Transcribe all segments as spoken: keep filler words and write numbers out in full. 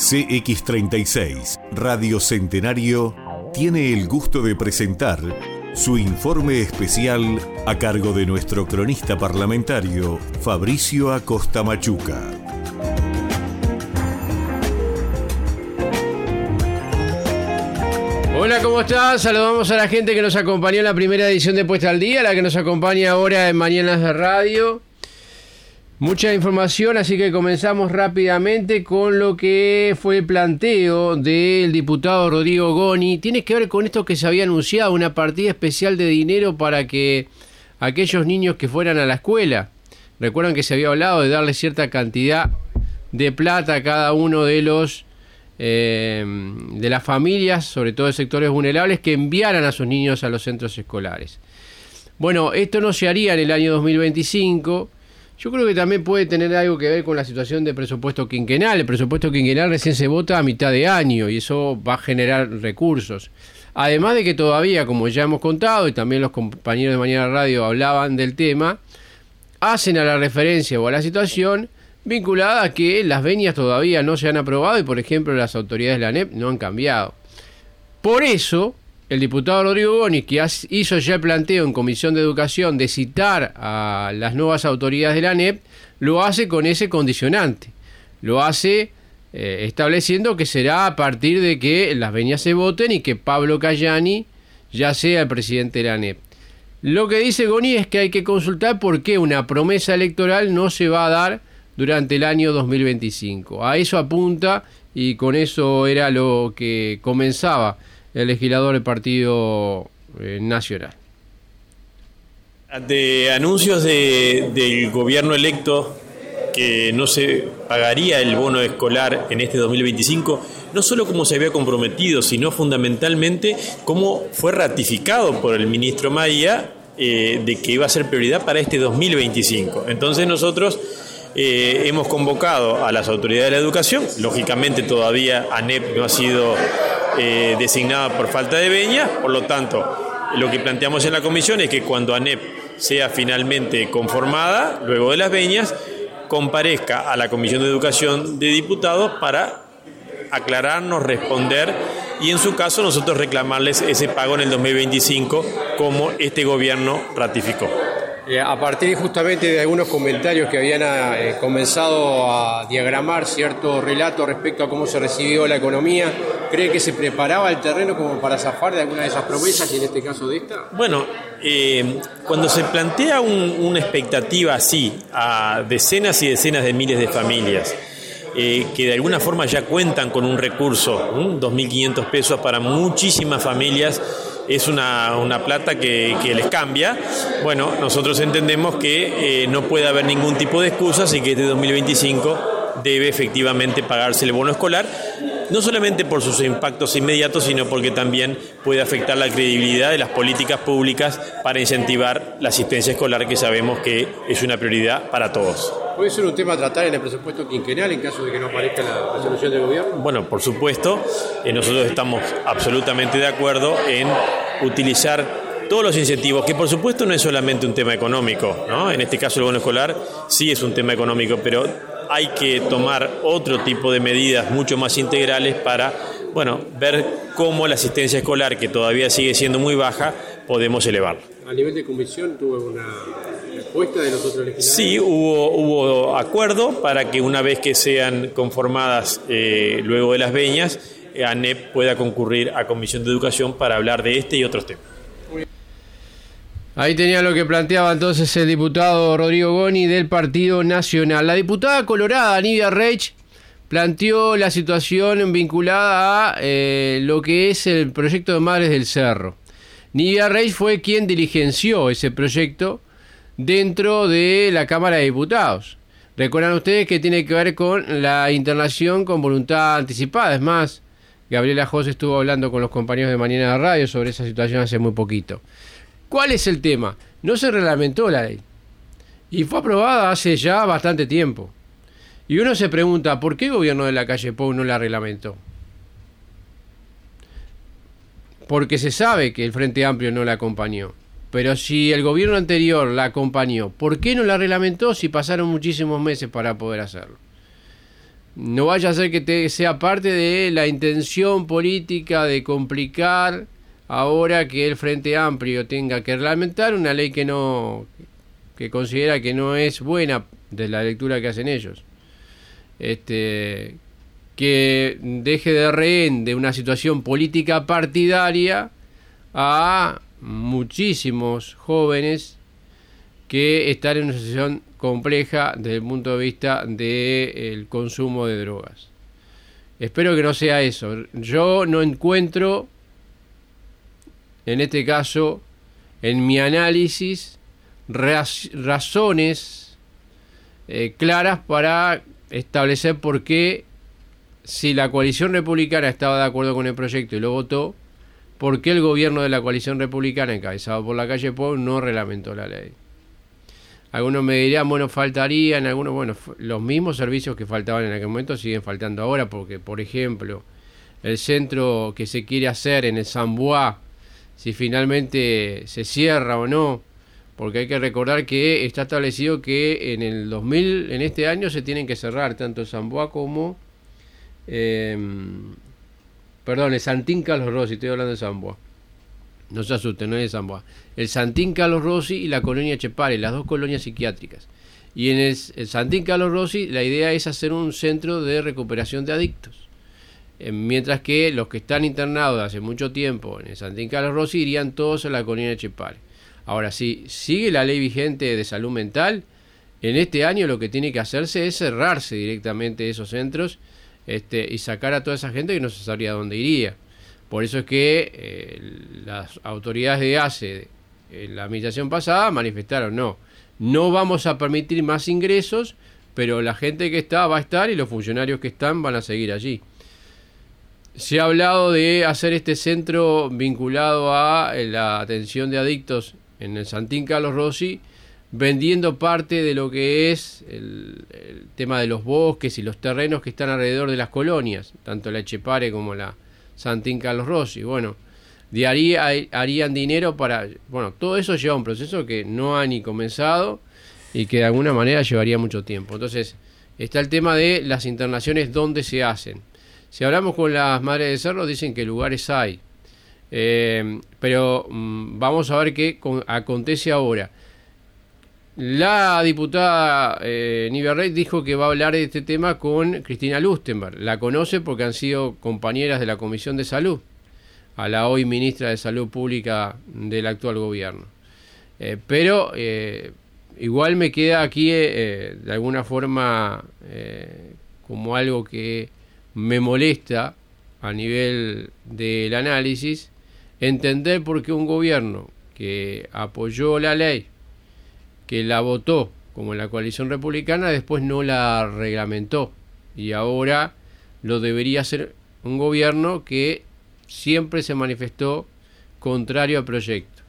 C X treinta y seis, Radio Centenario, tiene el gusto de presentar su informe especial a cargo de nuestro cronista parlamentario, Fabricio Acosta Machuca. Hola, ¿cómo están? Saludamos a la gente que nos acompañó en la primera edición de Puesta al Día, la que nos acompaña ahora en Mañanas de Radio. Mucha información, así que comenzamos rápidamente con lo que fue el planteo del diputado Rodrigo Goni. Tiene que ver con esto que se había anunciado, una partida especial de dinero para que aquellos niños que fueran a la escuela, recuerdan que se había hablado de darle cierta cantidad de plata a cada uno de los eh, de las familias, sobre todo de sectores vulnerables, que enviaran a sus niños a los centros escolares. Bueno, esto no se haría en el año dos mil veinticinco. Yo creo que también puede tener algo que ver con la situación de presupuesto quinquenal. El presupuesto quinquenal recién se vota a mitad de año y eso va a generar recursos. Además de que todavía, como ya hemos contado, y también los compañeros de Mañana Radio hablaban del tema, hacen a la referencia o a la situación vinculada a que las venias todavía no se han aprobado y, por ejemplo, las autoridades de la A N E P no han cambiado. Por eso, el diputado Rodrigo Goni, que hizo ya el planteo en Comisión de Educación de citar a las nuevas autoridades de la A N E P, lo hace con ese condicionante. Lo hace eh, estableciendo que será a partir de que las venias se voten y que Pablo Cayani ya sea el presidente de la A N E P. Lo que dice Goni es que hay que consultar por qué una promesa electoral no se va a dar durante el año dos mil veinticinco. A eso apunta y con eso era lo que comenzaba el legislador del Partido eh, Nacional. De anuncios de, del gobierno electo que no se pagaría el bono escolar en este dos mil veinticinco, no solo como se había comprometido, sino fundamentalmente cómo fue ratificado por el ministro Maía eh, de que iba a ser prioridad para este dos mil veinticinco. Entonces nosotros eh, hemos convocado a las autoridades de la educación, lógicamente todavía A N E P no ha sido Eh, designada por falta de venia, por lo tanto, lo que planteamos en la comisión es que cuando A N E P sea finalmente conformada, luego de las venias, comparezca a la Comisión de Educación de Diputados para aclararnos, responder y en su caso nosotros reclamarles ese pago en el dos mil veinticinco como este gobierno ratificó. Eh, a partir justamente de algunos comentarios que habían eh, comenzado a diagramar cierto relato respecto a cómo se recibió la economía, ¿cree que se preparaba el terreno como para zafar de alguna de esas promesas y en este caso de esta? Bueno, eh, cuando se plantea un, una expectativa así a decenas y decenas de miles de familias eh, que de alguna forma ya cuentan con un recurso, ¿no? dos mil quinientos pesos para muchísimas familias, es una, una plata que, que les cambia. Bueno, nosotros entendemos que eh, no puede haber ningún tipo de excusas y que este dos mil veinticinco debe efectivamente pagarse el bono escolar, no solamente por sus impactos inmediatos, sino porque también puede afectar la credibilidad de las políticas públicas para incentivar la asistencia escolar, que sabemos que es una prioridad para todos. ¿Puede ser un tema a tratar en el presupuesto quinquenal en caso de que no aparezca la resolución del gobierno? Bueno, por supuesto, eh, nosotros estamos absolutamente de acuerdo en utilizar todos los incentivos, que por supuesto no es solamente un tema económico, ¿no? En este caso el bono escolar sí es un tema económico, pero hay que tomar otro tipo de medidas mucho más integrales para, bueno, ver cómo la asistencia escolar, que todavía sigue siendo muy baja, podemos elevarla. ¿A nivel de comisión tuvo una respuesta de los otros legisladores? Sí, hubo, hubo acuerdo para que una vez que sean conformadas eh, luego de las venias, A N E P pueda concurrir a Comisión de Educación para hablar de este y otros temas. Ahí tenía lo que planteaba entonces el diputado Rodrigo Goni del Partido Nacional. La diputada colorada Nidia Reich planteó la situación vinculada a eh, lo que es el proyecto de Madres del Cerro. Nidia Reich fue quien diligenció ese proyecto dentro de la Cámara de Diputados. Recuerdan ustedes que tiene que ver con la internación con voluntad anticipada. Es más, Gabriela José estuvo hablando con los compañeros de Mañana de Radio sobre esa situación hace muy poquito. ¿Cuál es el tema? No se reglamentó la ley y fue aprobada hace ya bastante tiempo. Y uno se pregunta, ¿por qué el gobierno de la calle Pou no la reglamentó? Porque se sabe que el Frente Amplio no la acompañó. Pero si el gobierno anterior la acompañó, ¿por qué no la reglamentó si pasaron muchísimos meses para poder hacerlo? no vaya a ser que te, sea parte de la intención política de complicar ahora que el Frente Amplio tenga que reglamentar una ley que no que considera que no es buena de la lectura que hacen ellos. Este, que deje de rehén de una situación política partidaria a muchísimos jóvenes que están en una situación compleja desde el punto de vista del consumo de drogas. Espero que no sea eso. Yo no encuentro, en este caso, en mi análisis, raz- razones eh, claras para establecer por qué, si la coalición republicana estaba de acuerdo con el proyecto y lo votó, por qué el gobierno de la coalición republicana, encabezado por la calle Pou, no reglamentó la ley. Algunos me dirán, bueno, faltarían algunos, bueno, los mismos servicios que faltaban en aquel momento siguen faltando ahora, porque, por ejemplo, el centro que se quiere hacer en el Sambois, si finalmente se cierra o no, porque hay que recordar que está establecido que en el dos mil, en este año, se tienen que cerrar tanto el Sambois como, eh, perdón, el Santín Carlos Rossi, estoy hablando de Sambois. No se asusten, no es de Sambois. El Santín Carlos Rossi y la colonia Echepare, las dos colonias psiquiátricas. Y en el, el Santín Carlos Rossi la idea es hacer un centro de recuperación de adictos. Eh, mientras que los que están internados hace mucho tiempo en el Santín Carlos Rossi irían todos a la colonia Echepare. Ahora, si sigue la ley vigente de salud mental, en este año lo que tiene que hacerse es cerrarse directamente esos centros este, y sacar a toda esa gente que no se sabría dónde iría. Por eso es que eh, las autoridades de A C E, en la administración pasada, manifestaron, no, no vamos a permitir más ingresos, pero la gente que está va a estar y los funcionarios que están van a seguir allí. Se ha hablado de hacer este centro vinculado a la atención de adictos en el Santín Carlos Rossi, vendiendo parte de lo que es el, el tema de los bosques y los terrenos que están alrededor de las colonias, tanto la Echepare como la Santín Carlos Rossi. Bueno, de ahí harían dinero para... Bueno, todo eso lleva un proceso que no ha ni comenzado y que de alguna manera llevaría mucho tiempo. Entonces, está el tema de las internaciones, dónde se hacen. Si hablamos con las madres de Cerro, dicen que lugares hay. Eh, pero mmm, vamos a ver qué con, acontece ahora. La diputada eh, Nivia Rey dijo que va a hablar de este tema con Cristina Lustenberg. La conoce porque han sido compañeras de la Comisión de Salud, a la hoy ministra de Salud Pública del actual gobierno. Eh, pero eh, igual me queda aquí eh, de alguna forma eh, como algo que me molesta a nivel del análisis, entender por qué un gobierno que apoyó la ley, que la votó como la coalición republicana, después no la reglamentó, y ahora lo debería hacer un gobierno que siempre se manifestó contrario al proyecto.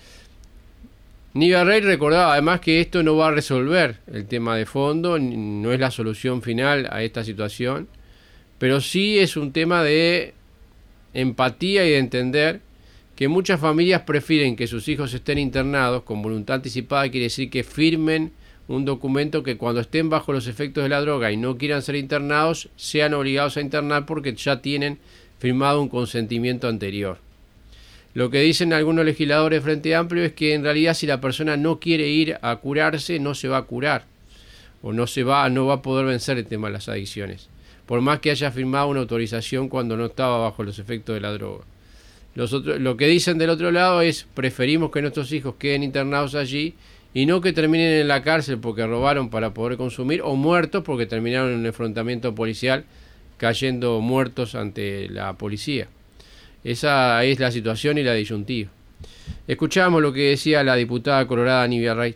Nivia Rey recordaba además que esto no va a resolver el tema de fondo, no es la solución final a esta situación, pero sí es un tema de empatía y de entender que muchas familias prefieren que sus hijos estén internados con voluntad anticipada, quiere decir que firmen un documento que cuando estén bajo los efectos de la droga y no quieran ser internados, sean obligados a internar porque ya tienen firmado un consentimiento anterior. Lo que dicen algunos legisladores de Frente Amplio es que en realidad si la persona no quiere ir a curarse, no se va a curar, o no se va, no va a poder vencer el tema de las adicciones, por más que haya firmado una autorización cuando no estaba bajo los efectos de la droga. Los otros, lo que dicen del otro lado es: preferimos que nuestros hijos queden internados allí y no que terminen en la cárcel porque robaron para poder consumir, o muertos porque terminaron en un enfrentamiento policial cayendo muertos ante la policía. Esa es la situación y la disyuntiva. Escuchamos lo que decía la diputada colorada Nivia Rey.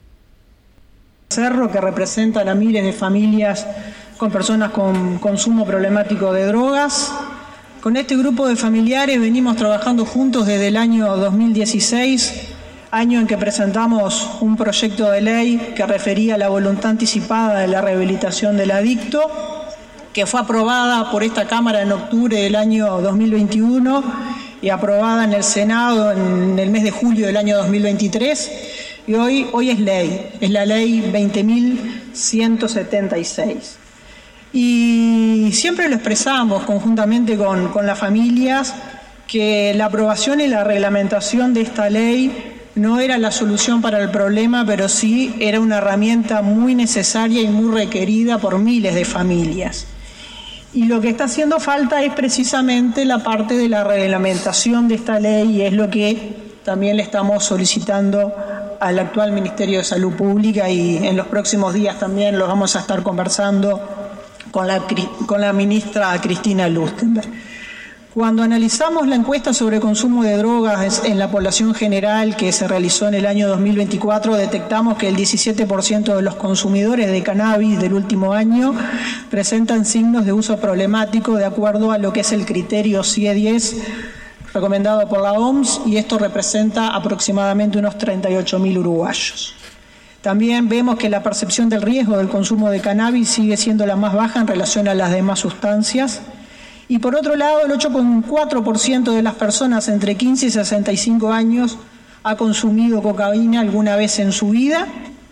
Cerro, que representan a miles de familias con personas con consumo problemático de drogas. Con este grupo de familiares venimos trabajando juntos desde el año dos mil dieciséis, año en que presentamos un proyecto de ley que refería a la voluntad anticipada de la rehabilitación del adicto, que fue aprobada por esta Cámara en octubre del año dos mil veintiuno y aprobada en el Senado en el mes de julio del año dos mil veintitrés, y hoy, hoy es ley, es la ley veinte mil ciento setenta y seis. Y y siempre lo expresamos conjuntamente con, con las familias, que la aprobación y la reglamentación de esta ley no era la solución para el problema, pero sí era una herramienta muy necesaria y muy requerida por miles de familias. Y lo que está haciendo falta es precisamente la parte de la reglamentación de esta ley, y es lo que también le estamos solicitando al actual Ministerio de Salud Pública, y en los próximos días también lo vamos a estar conversando con la, con la ministra Cristina Lustenberg. Cuando analizamos la encuesta sobre consumo de drogas en la población general que se realizó en el año dos mil veinticuatro, detectamos que el diecisiete por ciento de los consumidores de cannabis del último año presentan signos de uso problemático de acuerdo a lo que es el criterio C I E diez recomendado por la O M S, y esto representa aproximadamente unos treinta y ocho mil uruguayos. También vemos que la percepción del riesgo del consumo de cannabis sigue siendo la más baja en relación a las demás sustancias. Y por otro lado, el ocho coma cuatro por ciento de las personas entre quince y sesenta y cinco años ha consumido cocaína alguna vez en su vida,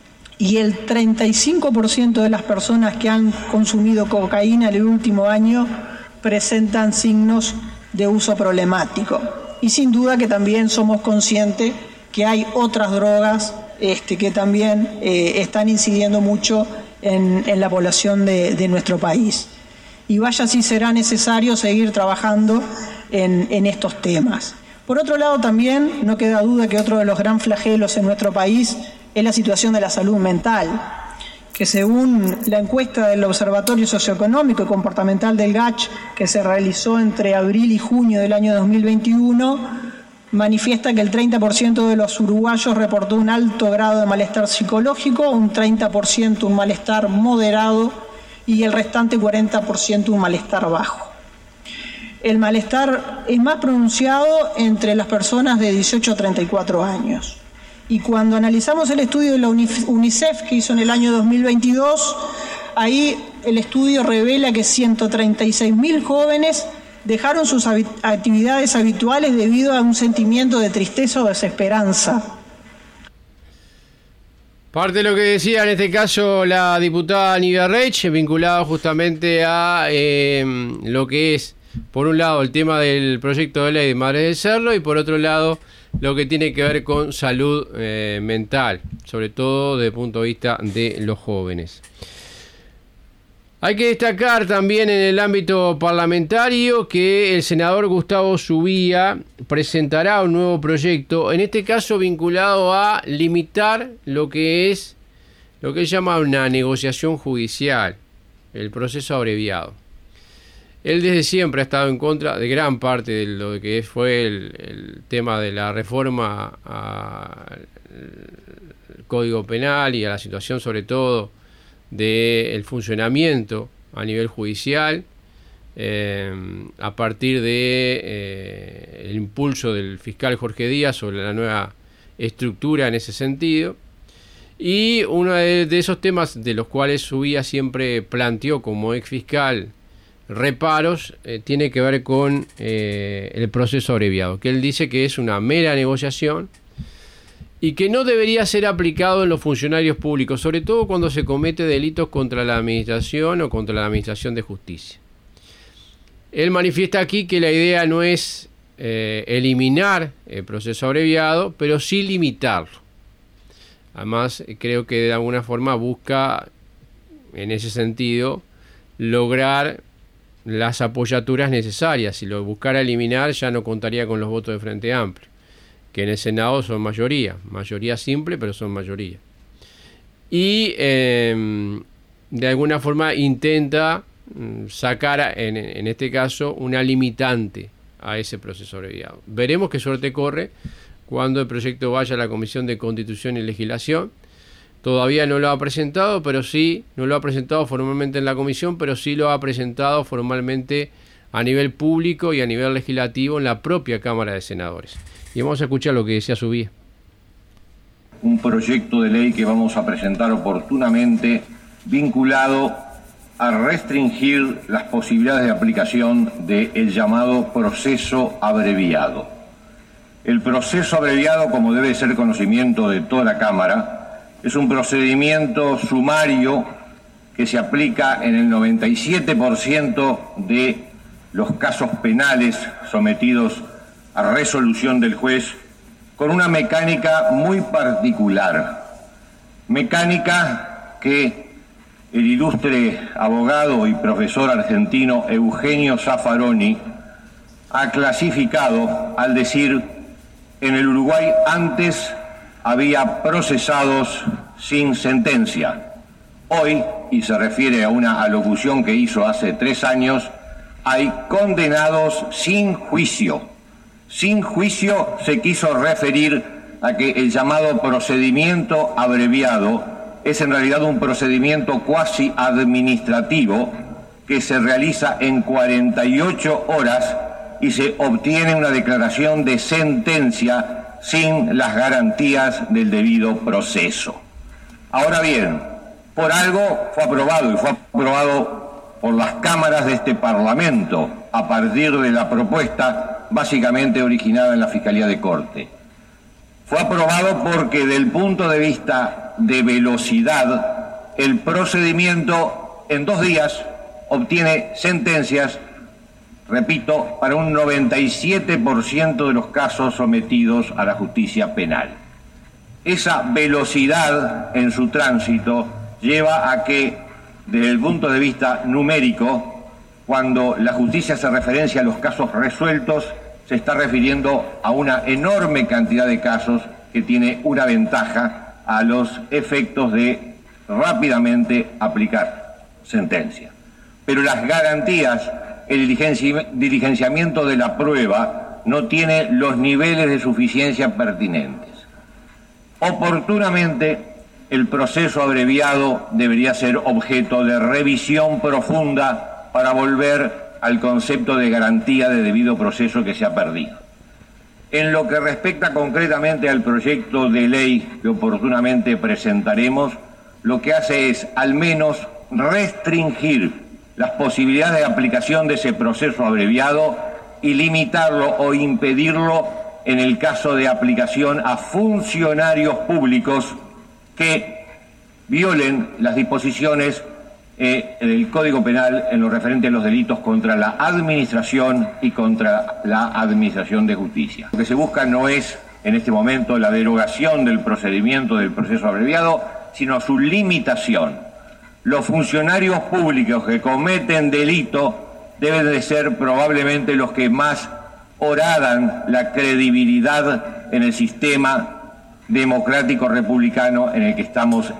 y el treinta y cinco por ciento de las personas que han consumido cocaína en el último año presentan signos de uso problemático. Y sin duda que también somos conscientes que hay otras drogas este, que también eh, están incidiendo mucho en, en la población de, de nuestro país. Y vaya si será necesario seguir trabajando en, en estos temas. Por otro lado, también no queda duda que otro de los gran flagelos en nuestro país es la situación de la salud mental, que según la encuesta del Observatorio Socioeconómico y Comportamental del G A C H, que se realizó entre abril y junio del año dos mil veintiuno, manifiesta que el treinta por ciento de los uruguayos reportó un alto grado de malestar psicológico, un treinta por ciento un malestar moderado y el restante cuarenta por ciento un malestar bajo. El malestar es más pronunciado entre las personas de dieciocho a treinta y cuatro años. Y cuando analizamos el estudio de la UNICEF que hizo en el año dos mil veintidós, ahí el estudio revela que ciento treinta y seis mil jóvenes dejaron sus actividades habituales debido a un sentimiento de tristeza o desesperanza. Parte de lo que decía en este caso la diputada Nidia Reich, vinculado justamente a eh, lo que es, por un lado, el tema del proyecto de ley de Madres del Cerro, y por otro lado, lo que tiene que ver con salud eh, mental, sobre todo desde el punto de vista de los jóvenes. Hay que destacar también en el ámbito parlamentario que el senador Gustavo Subía presentará un nuevo proyecto, en este caso vinculado a limitar lo que es lo que se llama una negociación judicial, el proceso abreviado. Él desde siempre ha estado en contra de gran parte de lo que fue el, el tema de la reforma al Código Penal y a la situación sobre todo del funcionamiento a nivel judicial, eh, a partir de eh, el impulso del fiscal Jorge Díaz sobre la nueva estructura en ese sentido. Y uno de, de esos temas de los cuales Subía siempre planteó como ex fiscal reparos eh, tiene que ver con eh, el proceso abreviado, que él dice que es una mera negociación y que no debería ser aplicado en los funcionarios públicos, sobre todo cuando se comete delitos contra la administración o contra la administración de justicia. Él manifiesta aquí que la idea no es eh, eliminar el proceso abreviado, pero sí limitarlo. Además, creo que de alguna forma busca, en ese sentido, lograr las apoyaturas necesarias. Si lo buscara eliminar, ya no contaría con los votos de Frente Amplio, que en el Senado son mayoría, mayoría simple, pero son mayoría. Y eh, de alguna forma intenta sacar, en, en este caso, una limitante a ese proceso abreviado. Veremos qué suerte corre cuando el proyecto vaya a la Comisión de Constitución y Legislación. Todavía no lo ha presentado, pero sí, no lo ha presentado formalmente en la comisión, pero sí lo ha presentado formalmente a nivel público y a nivel legislativo en la propia Cámara de Senadores. Y vamos a escuchar lo que decía Subía. Un proyecto de ley que vamos a presentar oportunamente vinculado a restringir las posibilidades de aplicación del llamado proceso abreviado. El proceso abreviado, como debe ser conocimiento de toda la Cámara, es un procedimiento sumario que se aplica en el noventa y siete por ciento de los casos penales sometidos a resolución del juez, con una mecánica muy particular, mecánica que el ilustre abogado y profesor argentino Eugenio Zaffaroni ha clasificado al decir: en el Uruguay antes había procesados sin sentencia. Hoy, y se refiere a una alocución que hizo hace tres años, hay condenados sin juicio. Sin juicio se quiso referir a que el llamado procedimiento abreviado es en realidad un procedimiento cuasi administrativo que se realiza en cuarenta y ocho horas y se obtiene una declaración de sentencia sin las garantías del debido proceso. Ahora bien, por algo fue aprobado, y fue aprobado por las cámaras de este Parlamento a partir de la propuesta básicamente originada en la Fiscalía de Corte. Fue aprobado porque, desde el punto de vista de velocidad, el procedimiento en dos días obtiene sentencias, repito, para un noventa y siete por ciento de los casos sometidos a la justicia penal. Esa velocidad en su tránsito lleva a que, desde el punto de vista numérico, cuando la justicia hace referencia a los casos resueltos, se está refiriendo a una enorme cantidad de casos que tiene una ventaja a los efectos de rápidamente aplicar sentencia. Pero las garantías, el diligenci- diligenciamiento de la prueba no tiene los niveles de suficiencia pertinentes. Oportunamente, el proceso abreviado debería ser objeto de revisión profunda para volver al concepto de garantía de debido proceso que se ha perdido. En lo que respecta concretamente al proyecto de ley que oportunamente presentaremos, lo que hace es al menos restringir las posibilidades de aplicación de ese proceso abreviado y limitarlo o impedirlo en el caso de aplicación a funcionarios públicos que violen las disposiciones eh, del Código Penal en lo referente a los delitos contra la administración y contra la administración de justicia. Lo que se busca no es en este momento la derogación del procedimiento del proceso abreviado, sino su limitación. Los funcionarios públicos que cometen delito deben de ser probablemente los que más horadan la credibilidad en el sistema democrático republicano en el que estamos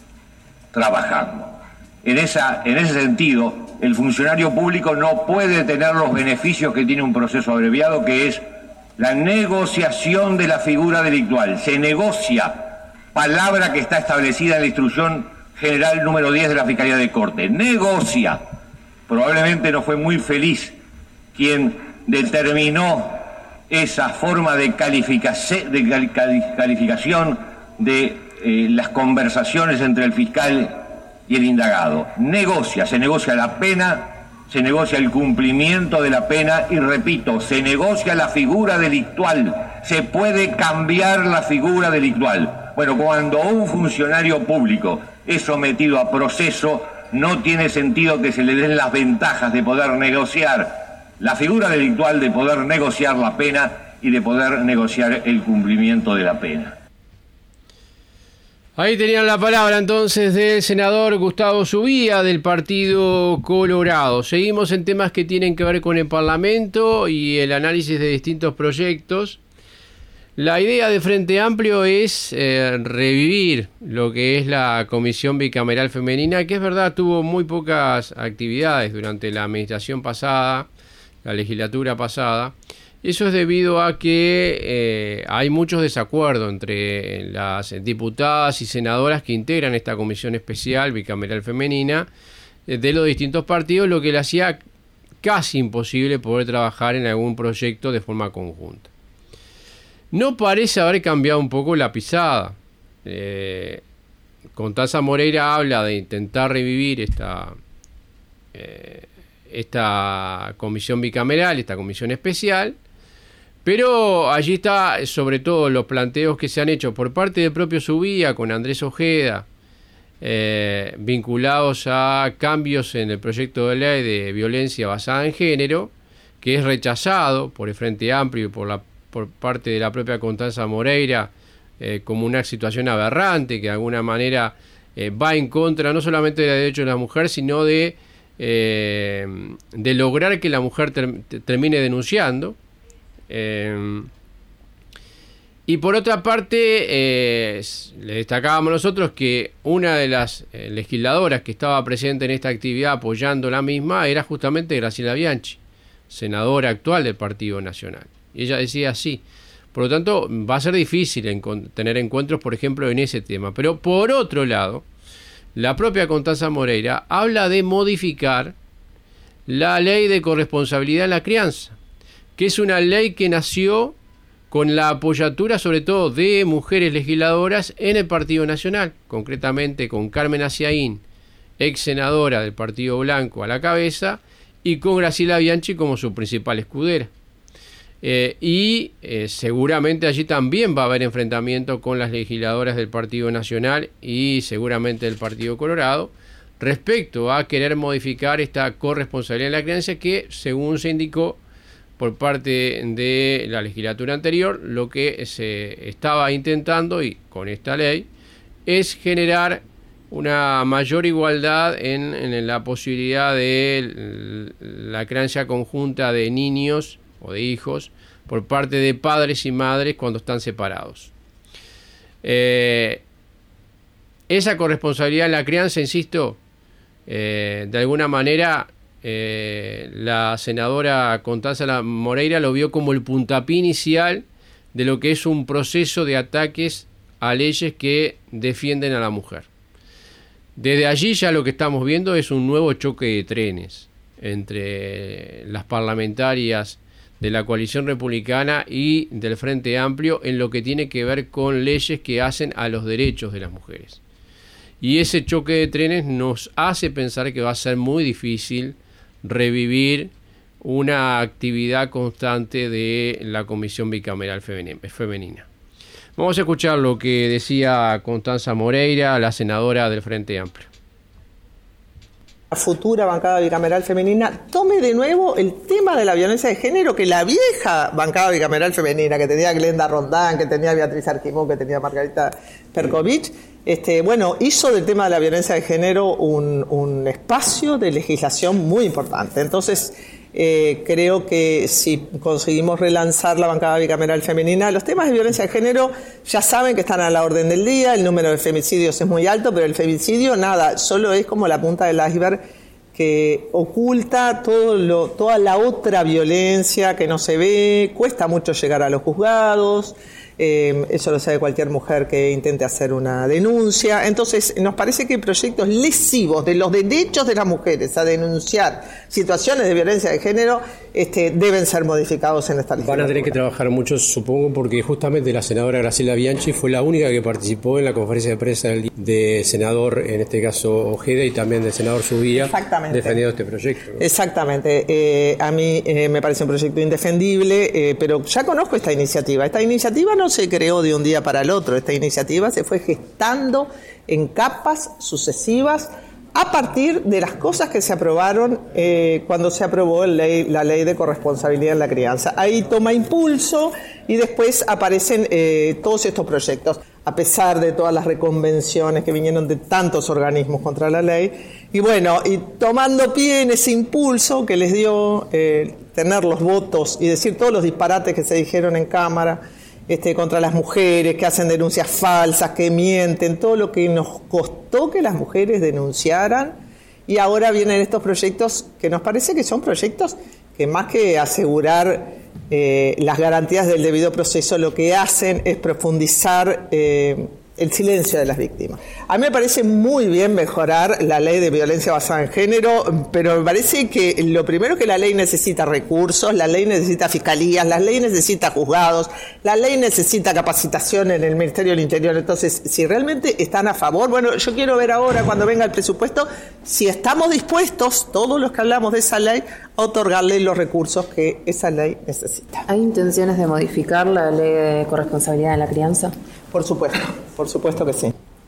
trabajando. En, esa, en ese sentido, el funcionario público no puede tener los beneficios que tiene un proceso abreviado, que es la negociación de la figura delictual. Se negocia, palabra que está establecida en la instrucción general número diez de la Fiscalía de Corte. Negocia. Probablemente no fue muy feliz quien determinó esa forma de, calificación de, cali calificación de eh, las conversaciones entre el fiscal y el indagado. Negocia, se negocia la pena, se negocia el cumplimiento de la pena y, repito, se negocia la figura delictual. Se puede cambiar la figura delictual. Bueno, cuando un funcionario público es sometido a proceso, no tiene sentido que se le den las ventajas de poder negociar la figura delictual, de poder negociar la pena y de poder negociar el cumplimiento de la pena. Ahí tenían la palabra entonces del senador Gustavo Subía del Partido Colorado. Seguimos en temas que tienen que ver con el Parlamento y el análisis de distintos proyectos. La idea de Frente Amplio es eh, revivir lo que es la Comisión Bicameral Femenina, que es verdad tuvo muy pocas actividades durante la administración pasada, la legislatura pasada. Eso es debido a que eh, hay muchos desacuerdos entre las diputadas y senadoras que integran esta comisión especial bicameral femenina eh, de los distintos partidos, lo que le hacía casi imposible poder trabajar en algún proyecto de forma conjunta. No parece haber cambiado un poco la pisada. Eh, Constanza Moreira habla de intentar revivir esta... Eh, esta comisión bicameral, esta comisión especial, pero allí está sobre todo los planteos que se han hecho por parte del propio Subía con Andrés Ojeda eh, vinculados a cambios en el proyecto de ley de violencia basada en género, que es rechazado por el Frente Amplio y por, la, por parte de la propia Constanza Moreira eh, como una situación aberrante, que de alguna manera eh, va en contra no solamente de los derechos de la mujer, sino de, eh, de lograr que la mujer ter, termine denunciando. Eh, y por otra parte, eh, le destacábamos nosotros que una de las eh, legisladoras que estaba presente en esta actividad apoyando la misma era justamente Graciela Bianchi, senadora actual del Partido Nacional. Y ella decía así. Por lo tanto, va a ser difícil encont- tener encuentros, por ejemplo, en ese tema. Pero por otro lado, la propia Constanza Moreira habla de modificar la ley de corresponsabilidad en la crianza, que es una ley que nació con la apoyatura sobre todo de mujeres legisladoras en el Partido Nacional, concretamente con Carmen Aciaín, ex senadora del Partido Blanco, a la cabeza, y con Graciela Bianchi como su principal escudera. Eh, y eh, seguramente allí también va a haber enfrentamiento con las legisladoras del Partido Nacional y seguramente del Partido Colorado respecto a querer modificar esta corresponsabilidad en la crianza, que según se indicó por parte de la legislatura anterior, lo que se estaba intentando, y con esta ley, es generar una mayor igualdad en, en la posibilidad de la crianza conjunta de niños o de hijos por parte de padres y madres cuando están separados. Eh, esa corresponsabilidad en la crianza, insisto, eh, de alguna manera eh, la senadora Constanza Moreira lo vio como el puntapié inicial de lo que es un proceso de ataques a leyes que defienden a la mujer. Desde allí ya lo que estamos viendo es un nuevo choque de trenes entre las parlamentarias de la coalición republicana y del Frente Amplio en lo que tiene que ver con leyes que hacen a los derechos de las mujeres. Y ese choque de trenes nos hace pensar que va a ser muy difícil revivir una actividad constante de la Comisión Bicameral Femenina. Vamos a escuchar lo que decía Constanza Moreira, la senadora del Frente Amplio. La futura bancada bicameral femenina tome de nuevo el tema de la violencia de género que la vieja bancada bicameral femenina, que tenía Glenda Rondán, que tenía Beatriz Arquimón, que tenía Margarita Perkovich, este, bueno, hizo del tema de la violencia de género un, un espacio de legislación muy importante. Entonces, eh, creo que si conseguimos relanzar la bancada bicameral femenina, los temas de violencia de género ya saben que están a la orden del día, el número de femicidios es muy alto, pero el femicidio, nada, solo es como la punta del iceberg que oculta todo lo, toda la otra violencia que no se ve, cuesta mucho llegar a los juzgados. Eh, eso lo sabe cualquier mujer que intente hacer una denuncia. Entonces, nos parece que proyectos lesivos de los derechos de las mujeres a denunciar situaciones de violencia de género este, deben ser modificados en esta legislatura. Van a tener que trabajar mucho, supongo, porque justamente la senadora Graciela Bianchi fue la única que participó en la conferencia de prensa del de senador, en este caso Ojeda, y también del senador Zubia, defendiendo este proyecto, ¿no? Exactamente. Eh, a mí eh, me parece un proyecto indefendible, eh, pero ya conozco esta iniciativa. Esta iniciativa no se creó de un día para el otro. Esta iniciativa se fue gestando en capas sucesivas a partir de las cosas que se aprobaron eh, cuando se aprobó el ley, la ley de corresponsabilidad en la crianza. Ahí toma impulso y después aparecen eh, todos estos proyectos, a pesar de todas las reconvenciones que vinieron de tantos organismos contra la ley. Y bueno, y tomando pie en ese impulso que les dio eh, tener los votos y decir todos los disparates que se dijeron en Cámara, Este, contra las mujeres, que hacen denuncias falsas, que mienten, todo lo que nos costó que las mujeres denunciaran, y ahora vienen estos proyectos que nos parece que son proyectos que más que asegurar eh, las garantías del debido proceso, lo que hacen es profundizar eh, el silencio de las víctimas. A mí me parece muy bien mejorar la ley de violencia basada en género, pero me parece que lo primero que la ley necesita recursos, la ley necesita fiscalías, la ley necesita juzgados, la ley necesita capacitación en el Ministerio del Interior. Entonces, si realmente están a favor, bueno, yo quiero ver ahora cuando venga el presupuesto, si estamos dispuestos, todos los que hablamos de esa ley, a otorgarle los recursos que esa ley necesita. ¿Hay intenciones de modificar la ley de corresponsabilidad en la crianza? Por supuesto, por supuesto que sí.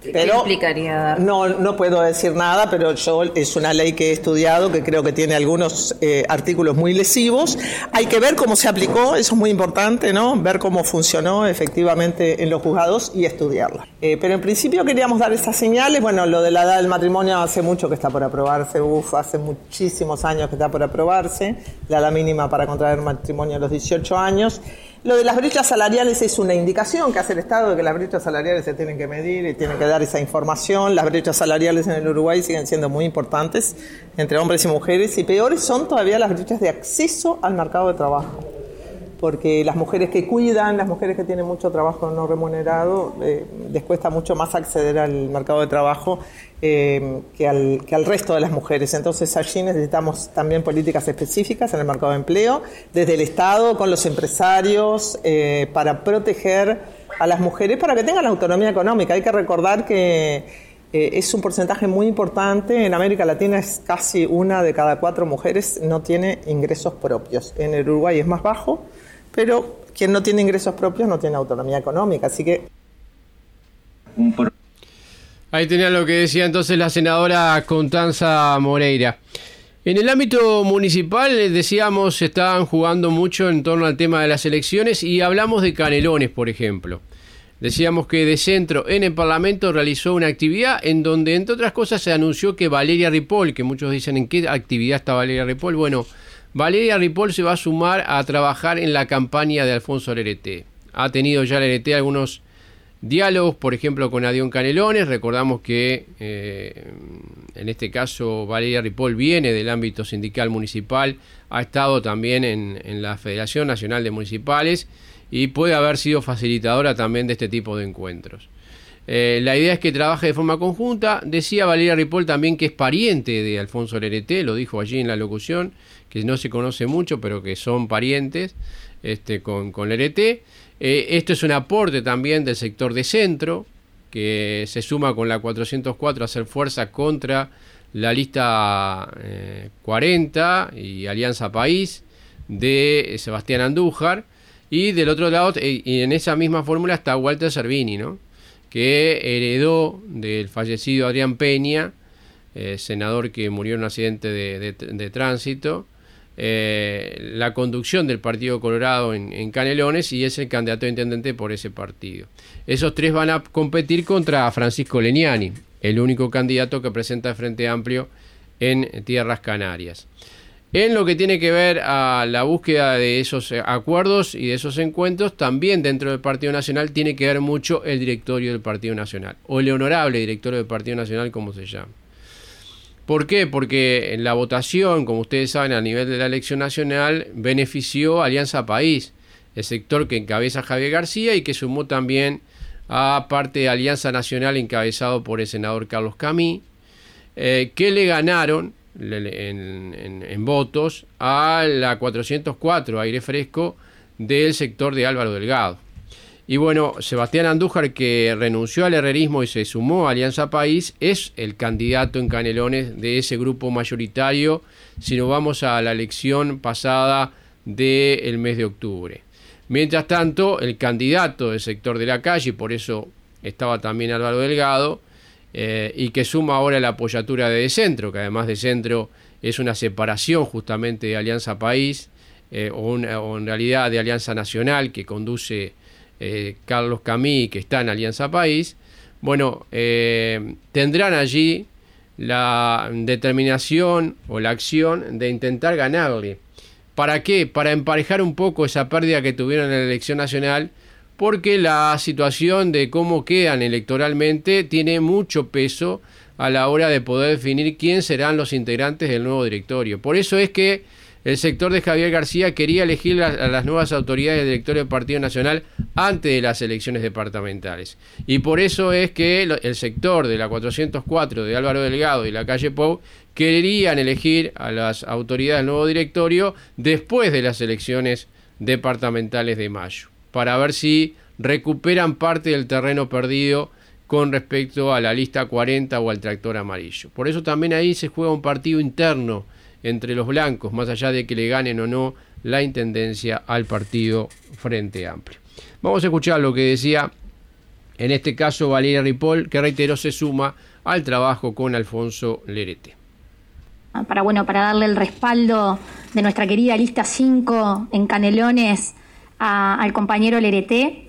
¿Qué, pero, ¿qué implicaría dar? No, no puedo decir nada, pero yo es una ley que he estudiado, que creo que tiene algunos eh, artículos muy lesivos. Hay que ver cómo se aplicó, eso es muy importante, ¿no? Ver cómo funcionó efectivamente en los juzgados y estudiarla. Eh, pero en principio queríamos dar esas señales. Bueno, lo de la edad del matrimonio hace mucho que está por aprobarse, uf, hace muchísimos años que está por aprobarse, la edad mínima para contraer matrimonio a los dieciocho años. Lo de las brechas salariales es una indicación que hace el Estado de que las brechas salariales se tienen que medir y tienen que dar esa información. Las brechas salariales en el Uruguay siguen siendo muy importantes entre hombres y mujeres, y peores son todavía las brechas de acceso al mercado de trabajo. Porque las mujeres que cuidan, las mujeres que tienen mucho trabajo no remunerado, eh, les cuesta mucho más acceder al mercado de trabajo eh, que, al, que al resto de las mujeres. Entonces allí necesitamos también políticas específicas en el mercado de empleo, desde el Estado, con los empresarios, eh, para proteger a las mujeres, para que tengan la autonomía económica. Hay que recordar que eh, es un porcentaje muy importante. En América Latina es casi una de cada cuatro mujeres no tiene ingresos propios. En el Uruguay es más bajo, pero quien no tiene ingresos propios no tiene autonomía económica, así que... Ahí tenía lo que decía entonces la senadora Constanza Moreira. En el ámbito municipal, decíamos, estaban jugando mucho en torno al tema de las elecciones y hablamos de Canelones, por ejemplo. Decíamos que de centro en el Parlamento realizó una actividad en donde, entre otras cosas, se anunció que Valeria Ripoll, que muchos dicen en qué actividad está Valeria Ripoll, bueno... Valeria Ripoll se va a sumar a trabajar en la campaña de Alfonso Lerete. Ha tenido ya Lerete algunos diálogos, por ejemplo, con Adión Canelones. Recordamos que eh, en este caso Valeria Ripoll viene del ámbito sindical municipal, ha estado también en, en la Federación Nacional de Municipales y puede haber sido facilitadora también de este tipo de encuentros. Eh, la idea es que trabaje de forma conjunta. Decía Valeria Ripoll también que es pariente de Alfonso Lerete, lo dijo allí en la locución, que no se conoce mucho, pero que son parientes este, con, con Lerete. Eh, esto es un aporte también del sector de centro, que se suma con la cuatrocientos cuatro a hacer fuerza contra la lista eh, cuarenta y Alianza País de Sebastián Andújar. Y del otro lado, eh, y en esa misma fórmula está Walter Cervini, ¿no?, que heredó del fallecido Adrián Peña, eh, senador que murió en un accidente de, de, de tránsito, eh, la conducción del Partido Colorado en, en Canelones, y es el candidato a intendente por ese partido. Esos tres van a competir contra Francisco Leniani, el único candidato que presenta el Frente Amplio en Tierras Canarias. En lo que tiene que ver a la búsqueda de esos acuerdos y de esos encuentros, también dentro del Partido Nacional tiene que ver mucho el directorio del Partido Nacional, o el honorable directorio del Partido Nacional, como se llama. ¿Por qué? Porque en la votación, como ustedes saben, a nivel de la elección nacional, benefició a Alianza País, el sector que encabeza Javier García y que sumó también a parte de Alianza Nacional encabezado por el senador Carlos Camí, eh, que le ganaron En, en, en votos a la cuatrocientos cuatro, aire fresco, del sector de Álvaro Delgado. Y bueno, Sebastián Andújar, que renunció al herrerismo y se sumó a Alianza País, es el candidato en Canelones de ese grupo mayoritario, si nos vamos a la elección pasada del mes de octubre. Mientras tanto, el candidato del sector de la calle, y por eso estaba también Álvaro Delgado, Eh, y que suma ahora la apoyatura de, de Centro, que además de Centro es una separación justamente de Alianza País, eh, o, una, o en realidad de Alianza Nacional, que conduce eh, Carlos Camí, que está en Alianza País. Bueno, eh, tendrán allí la determinación o la acción de intentar ganarle. ¿Para qué? Para emparejar un poco esa pérdida que tuvieron en la elección nacional, porque la situación de cómo quedan electoralmente tiene mucho peso a la hora de poder definir quién serán los integrantes del nuevo directorio. Por eso es que el sector de Javier García quería elegir a las nuevas autoridades del directorio del Partido Nacional antes de las elecciones departamentales. Y por eso es que el sector de la cuatrocientos cuatro de Álvaro Delgado y la calle Pou querían elegir a las autoridades del nuevo directorio después de las elecciones departamentales de mayo, para ver si recuperan parte del terreno perdido con respecto a la lista cuarenta o al tractor amarillo. Por eso también ahí se juega un partido interno entre los blancos, más allá de que le ganen o no la intendencia al partido Frente Amplio. Vamos a escuchar lo que decía en este caso Valeria Ripoll, que reitero se suma al trabajo con Alfonso Lerete. Para, bueno, para darle el respaldo de nuestra querida lista cinco en Canelones a, al compañero Lerete.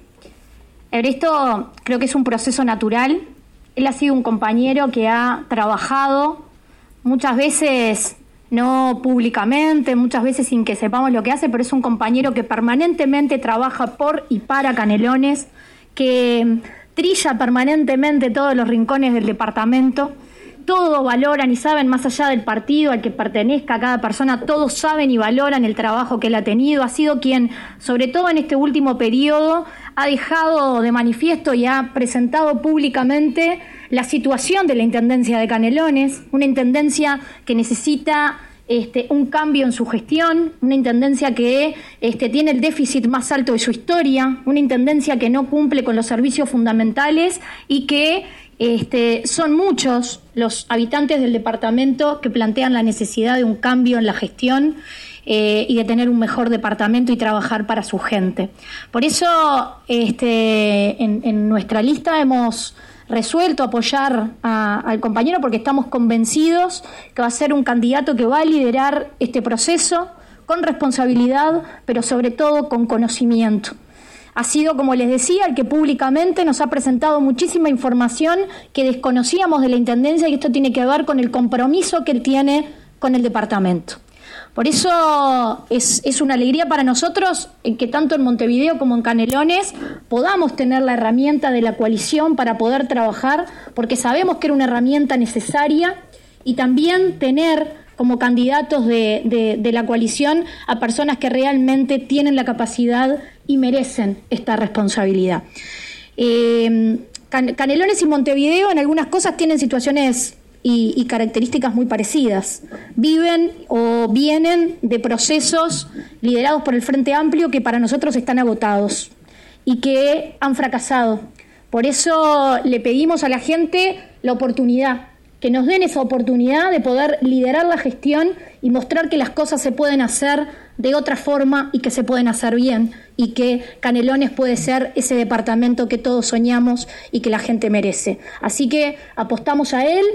Esto creo que es un proceso natural. Él ha sido un compañero que ha trabajado muchas veces no públicamente, muchas veces sin que sepamos lo que hace, pero es un compañero que permanentemente trabaja por y para Canelones, que trilla permanentemente todos los rincones del departamento. Todos valoran y saben, más allá del partido al que pertenezca cada persona, todos saben y valoran el trabajo que él ha tenido. Ha sido quien, sobre todo en este último periodo, ha dejado de manifiesto y ha presentado públicamente la situación de la Intendencia de Canelones, una Intendencia que necesita este, un cambio en su gestión, una Intendencia que este, tiene el déficit más alto de su historia, una Intendencia que no cumple con los servicios fundamentales y que Este, son muchos los habitantes del departamento que plantean la necesidad de un cambio en la gestión eh, y de tener un mejor departamento y trabajar para su gente. Por eso este, en, en nuestra lista hemos resuelto apoyar a, al compañero porque estamos convencidos que va a ser un candidato que va a liderar este proceso con responsabilidad, pero sobre todo con conocimiento. Ha sido, como les decía, el que públicamente nos ha presentado muchísima información que desconocíamos de la Intendencia, y esto tiene que ver con el compromiso que él tiene con el departamento. Por eso es, es una alegría para nosotros que tanto en Montevideo como en Canelones podamos tener la herramienta de la coalición para poder trabajar, porque sabemos que era una herramienta necesaria, y también tener como candidatos de, de, de la coalición a personas que realmente tienen la capacidad y merecen esta responsabilidad. Eh, Can- Canelones y Montevideo en algunas cosas tienen situaciones y, y características muy parecidas. Viven o vienen de procesos liderados por el Frente Amplio que para nosotros están agotados y que han fracasado. Por eso le pedimos a la gente la oportunidad, que nos den esa oportunidad de poder liderar la gestión y mostrar que las cosas se pueden hacer de otra forma y que se pueden hacer bien, y que Canelones puede ser ese departamento que todos soñamos y que la gente merece. Así que apostamos a él,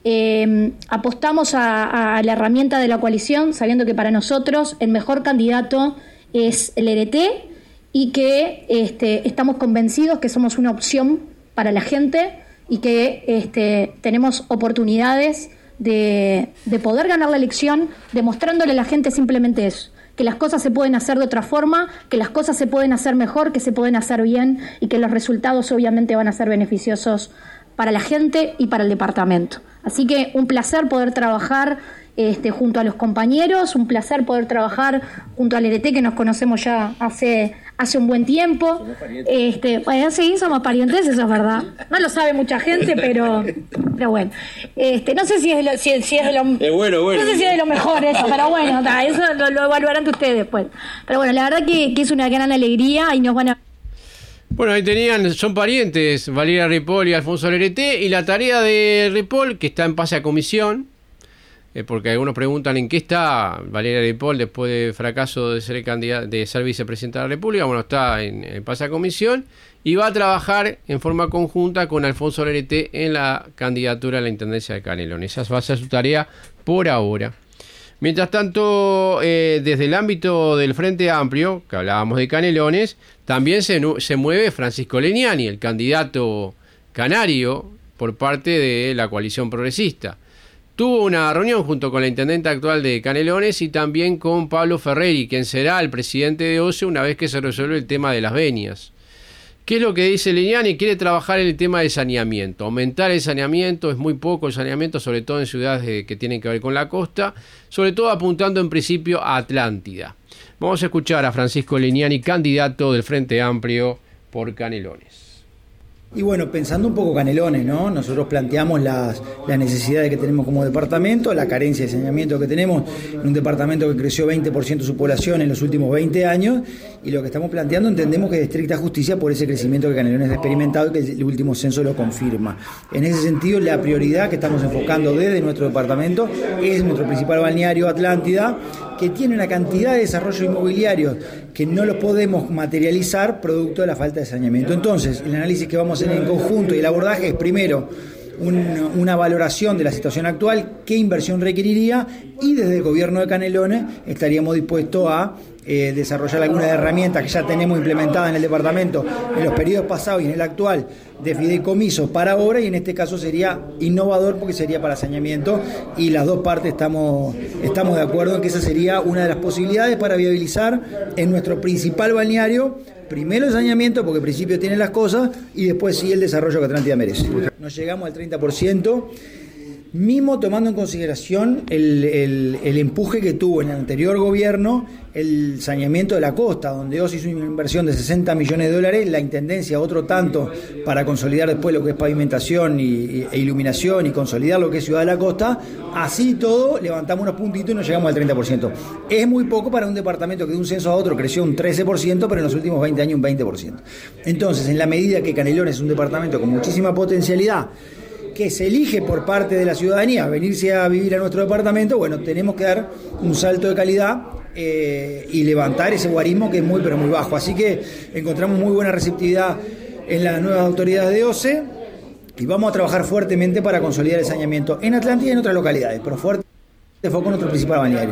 eh, apostamos a, a la herramienta de la coalición, sabiendo que para nosotros el mejor candidato es el Lerete, y que este, estamos convencidos que somos una opción para la gente y que este, tenemos oportunidades de, de poder ganar la elección, demostrándole a la gente simplemente eso, que las cosas se pueden hacer de otra forma, que las cosas se pueden hacer mejor, que se pueden hacer bien, y que los resultados obviamente van a ser beneficiosos para la gente y para el departamento. Así que un placer poder trabajar este, junto a los compañeros, un placer poder trabajar junto al Lerete, que nos conocemos ya hace, hace un buen tiempo. Somos parientes. Este, bueno, sí, somos parientes, eso es verdad. No lo sabe mucha gente, pero, pero bueno. Este, no sé si es, de lo, si, si es de lo es bueno, bueno. No sé si es de lo mejor eso, pero bueno, ta, eso lo, lo evaluarán ustedes después. Pero bueno, la verdad que, que es una gran alegría y nos van a... Bueno, ahí tenían, son parientes, Valeria Ripoll y Alfonso Lerete, y la tarea de Ripoll, que está en pase a comisión, eh, porque algunos preguntan en qué está Valeria Ripoll después del fracaso de ser candidato, de ser vicepresidenta de la República. Bueno, está en, en pase a comisión y va a trabajar en forma conjunta con Alfonso Lerete en la candidatura a la Intendencia de Canelones. Esa va a ser su tarea por ahora. Mientras tanto, eh, desde el ámbito del Frente Amplio, que hablábamos de Canelones, también se, se mueve Francisco Legnani, el candidato canario por parte de la coalición progresista. Tuvo una reunión junto con la intendente actual de Canelones y también con Pablo Ferreri, quien será el presidente de O C E una vez que se resuelve el tema de las venias. ¿Qué es lo que dice Legnani? Quiere trabajar en el tema del saneamiento, aumentar el saneamiento. Es muy poco el saneamiento, sobre todo en ciudades de, que tienen que ver con la costa, sobre todo apuntando en principio a Atlántida. Vamos a escuchar a Francisco Legnani, candidato del Frente Amplio por Canelones. Y bueno, pensando un poco Canelones, ¿no? Nosotros planteamos las, las necesidades que tenemos como departamento, la carencia de saneamiento que tenemos en un departamento que creció veinte por ciento su población en los últimos veinte años, y lo que estamos planteando entendemos que es de estricta justicia por ese crecimiento que Canelones ha experimentado y que el último censo lo confirma. En ese sentido, la prioridad que estamos enfocando desde nuestro departamento es nuestro principal balneario, Atlántida, que tiene una cantidad de desarrollos inmobiliarios que no los podemos materializar producto de la falta de saneamiento. Entonces, el análisis que vamos a hacer en conjunto y el abordaje es primero un, una valoración de la situación actual, qué inversión requeriría, y desde el gobierno de Canelones estaríamos dispuestos a eh, desarrollar algunas herramientas que ya tenemos implementadas en el departamento en los periodos pasados y en el actual de fideicomiso para obra, y en este caso sería innovador porque sería para saneamiento, y las dos partes estamos, estamos de acuerdo en que esa sería una de las posibilidades para viabilizar en nuestro principal balneario primero el saneamiento, porque al principio tiene las cosas, y después sí el desarrollo que Atlántida merece. Nos llegamos al treinta por ciento, mismo tomando en consideración el, el, el empuje que tuvo en el anterior gobierno el saneamiento de la costa, donde O S I hizo una inversión de sesenta millones de dólares, la Intendencia otro tanto para consolidar después lo que es pavimentación y, e iluminación y consolidar lo que es Ciudad de la Costa. Así todo, levantamos unos puntitos y nos llegamos al treinta por ciento. Es muy poco para un departamento que de un censo a otro creció un trece por ciento, pero en los últimos veinte años un veinte por ciento. Entonces, en la medida que Canelones es un departamento con muchísima potencialidad, que se elige por parte de la ciudadanía venirse a vivir a nuestro departamento, bueno, tenemos que dar un salto de calidad eh, y levantar ese guarismo que es muy, pero muy bajo. Así que encontramos muy buena receptividad en las nuevas autoridades de O C E y vamos a trabajar fuertemente para consolidar el saneamiento en Atlántida y en otras localidades, pero fuerte foco en nuestro principal balneario.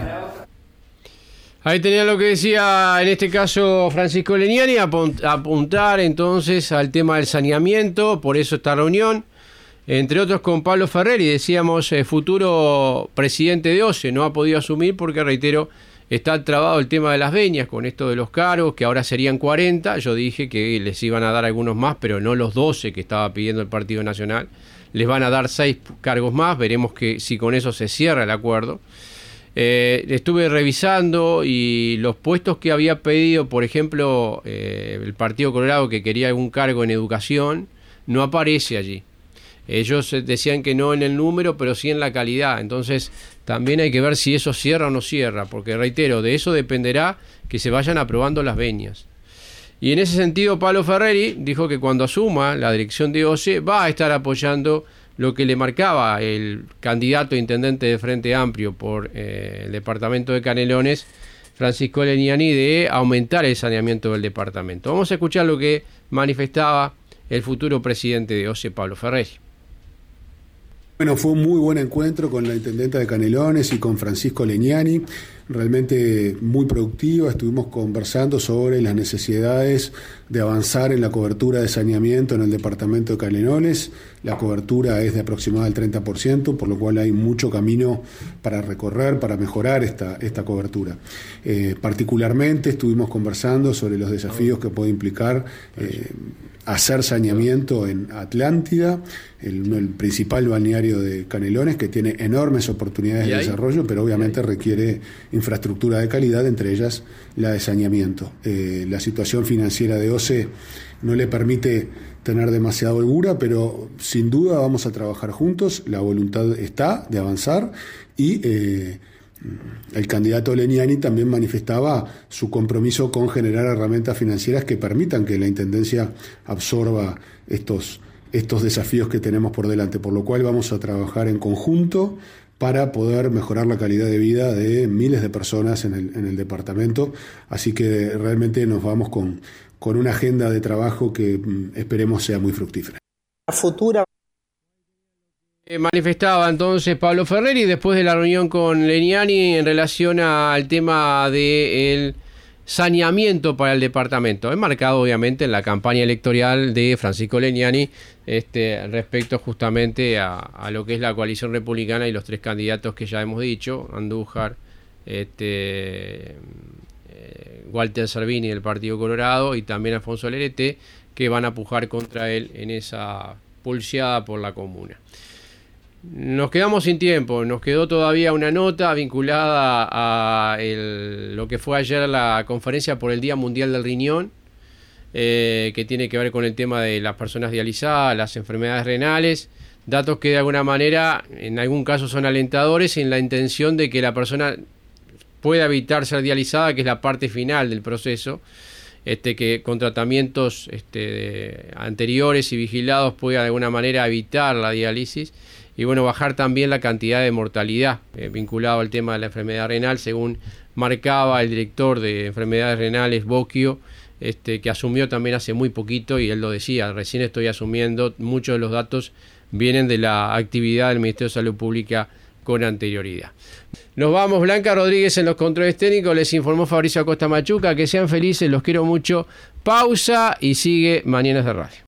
Ahí tenía lo que decía en este caso Francisco Legnani, apuntar entonces al tema del saneamiento, por eso esta reunión. Entre otros con Pablo Ferreri, decíamos, eh, futuro presidente de O C E, no ha podido asumir porque, reitero, está trabado el tema de las veñas con esto de los cargos, que ahora serían cuarenta. Yo dije que les iban a dar algunos más, pero no los doce que estaba pidiendo el Partido Nacional. Les van a dar seis cargos más, veremos que si con eso se cierra el acuerdo. Eh, estuve revisando y los puestos que había pedido, por ejemplo, eh, el Partido Colorado, que quería algún cargo en educación, no aparece allí. Ellos decían que no en el número, pero sí en la calidad. Entonces también hay que ver si eso cierra o no cierra, porque reitero, de eso dependerá que se vayan aprobando las veñas. Y en ese sentido, Pablo Ferreri dijo que cuando asuma la dirección de O C E va a estar apoyando lo que le marcaba el candidato a intendente de Frente Amplio por eh, el departamento de Canelones, Francisco Legnani, de aumentar el saneamiento del departamento. Vamos a escuchar lo que manifestaba el futuro presidente de O C E, Pablo Ferreri. Bueno, fue un muy buen encuentro con la intendenta de Canelones y con Francisco Legnani, realmente muy productiva. Estuvimos conversando sobre las necesidades de avanzar en la cobertura de saneamiento en el departamento de Canelones. La cobertura es de aproximadamente el treinta por ciento, por lo cual hay mucho camino para recorrer, para mejorar esta, esta cobertura. Eh, particularmente estuvimos conversando sobre los desafíos que puede implicar eh, hacer saneamiento en Atlántida, el, el principal balneario de Canelones, que tiene enormes oportunidades de desarrollo, pero obviamente requiere infraestructura de calidad, entre ellas la de saneamiento. Eh, la situación financiera de O C E no le permite tener demasiada holgura, pero sin duda vamos a trabajar juntos, la voluntad está de avanzar y eh, el candidato Legnani también manifestaba su compromiso con generar herramientas financieras que permitan que la Intendencia absorba estos, estos desafíos que tenemos por delante, por lo cual vamos a trabajar en conjunto para poder mejorar la calidad de vida de miles de personas en el, en el departamento. Así que realmente nos vamos con, con una agenda de trabajo que esperemos sea muy fructífera. La futura Manifestaba entonces Pablo Ferreri después de la reunión con Legnani en relación al tema del saneamiento para el departamento, enmarcado obviamente en la campaña electoral de Francisco Legnani este, respecto justamente a, a lo que es la coalición republicana y los tres candidatos que ya hemos dicho, Andújar, este, eh, Walter Cervini del Partido Colorado y también Alfonso Lerete, que van a pujar contra él en esa pulseada por la comuna. Nos quedamos sin tiempo, nos quedó todavía una nota vinculada a el, lo que fue ayer la conferencia por el Día Mundial del Riñón, eh, que tiene que ver con el tema de las personas dializadas, las enfermedades renales, datos que de alguna manera en algún caso son alentadores en la intención de que la persona pueda evitar ser dializada, que es la parte final del proceso, este, que con tratamientos este, de, anteriores y vigilados pueda de alguna manera evitar la diálisis. Y bueno, bajar también la cantidad de mortalidad eh, vinculado al tema de la enfermedad renal, según marcaba el director de enfermedades renales, Bocchio, este, que asumió también hace muy poquito, y él lo decía, recién estoy asumiendo, muchos de los datos vienen de la actividad del Ministerio de Salud Pública con anterioridad. Nos vamos, Blanca Rodríguez en los controles técnicos, les informó Fabricio Acosta Machuca, que sean felices, los quiero mucho, pausa y sigue Mañanas de Radio.